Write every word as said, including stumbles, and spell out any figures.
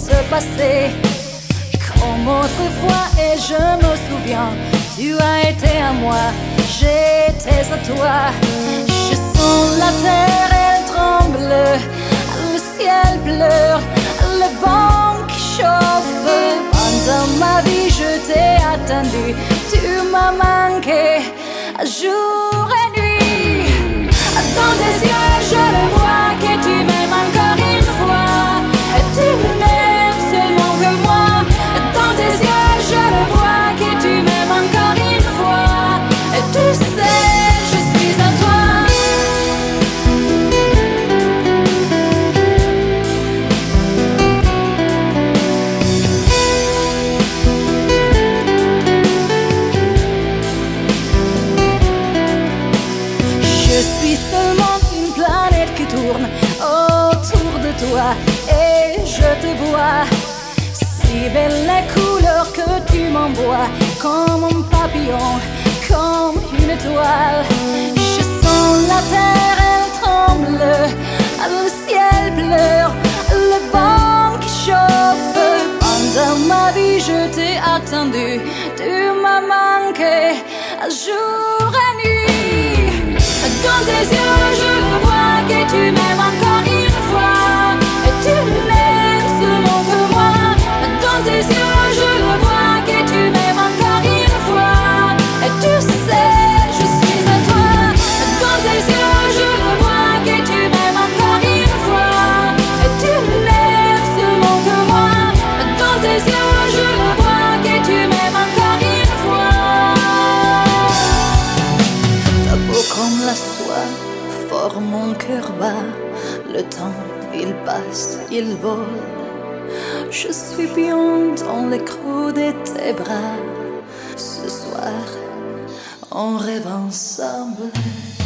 se passer comme autrefois. Et je me souviens, tu as été à moi, j'étais à toi. Je sens la terre, elle tremble, le ciel pleure, le vent qui chauffe. Pendant ma vie je t'ai attendu, tu m'as manqué jour et nuit. Dans tes yeux je le vois que tu m'aimes encore une fois. Tu n'aimes seulement que moi. Dans tes yeux je le vois que tu m'aimes encore une fois. Et tu sais je suis à toi. Je suis seulement une planète qui tourne autour de toi et je te vois. Si belle les couleurs que tu m'envoies, comme un papillon, comme une étoile. Je sens la terre, elle tremble, le ciel pleure, le vent qui chauffe. Pendant ma vie je t'ai attendu, tu m'as manqué jour et nuit. Dans tes yeux je le vois que tu m'aimes encore une fois. Et tu n'aimes seulement que moi. Dans tes yeux je le vois que tu m'aimes encore une fois. Et tu sais je suis à toi. Dans tes yeux je le vois que tu m'aimes encore une fois. Et tu n'aimes seulement que moi. Dans tes yeux je le vois que tu m'aimes encore une fois. Ta peau comme la soie, fort mon cœur bat. Le temps il passe, il vole. Je suis bien dans le creux de tes bras. Ce soir on rêve ensemble.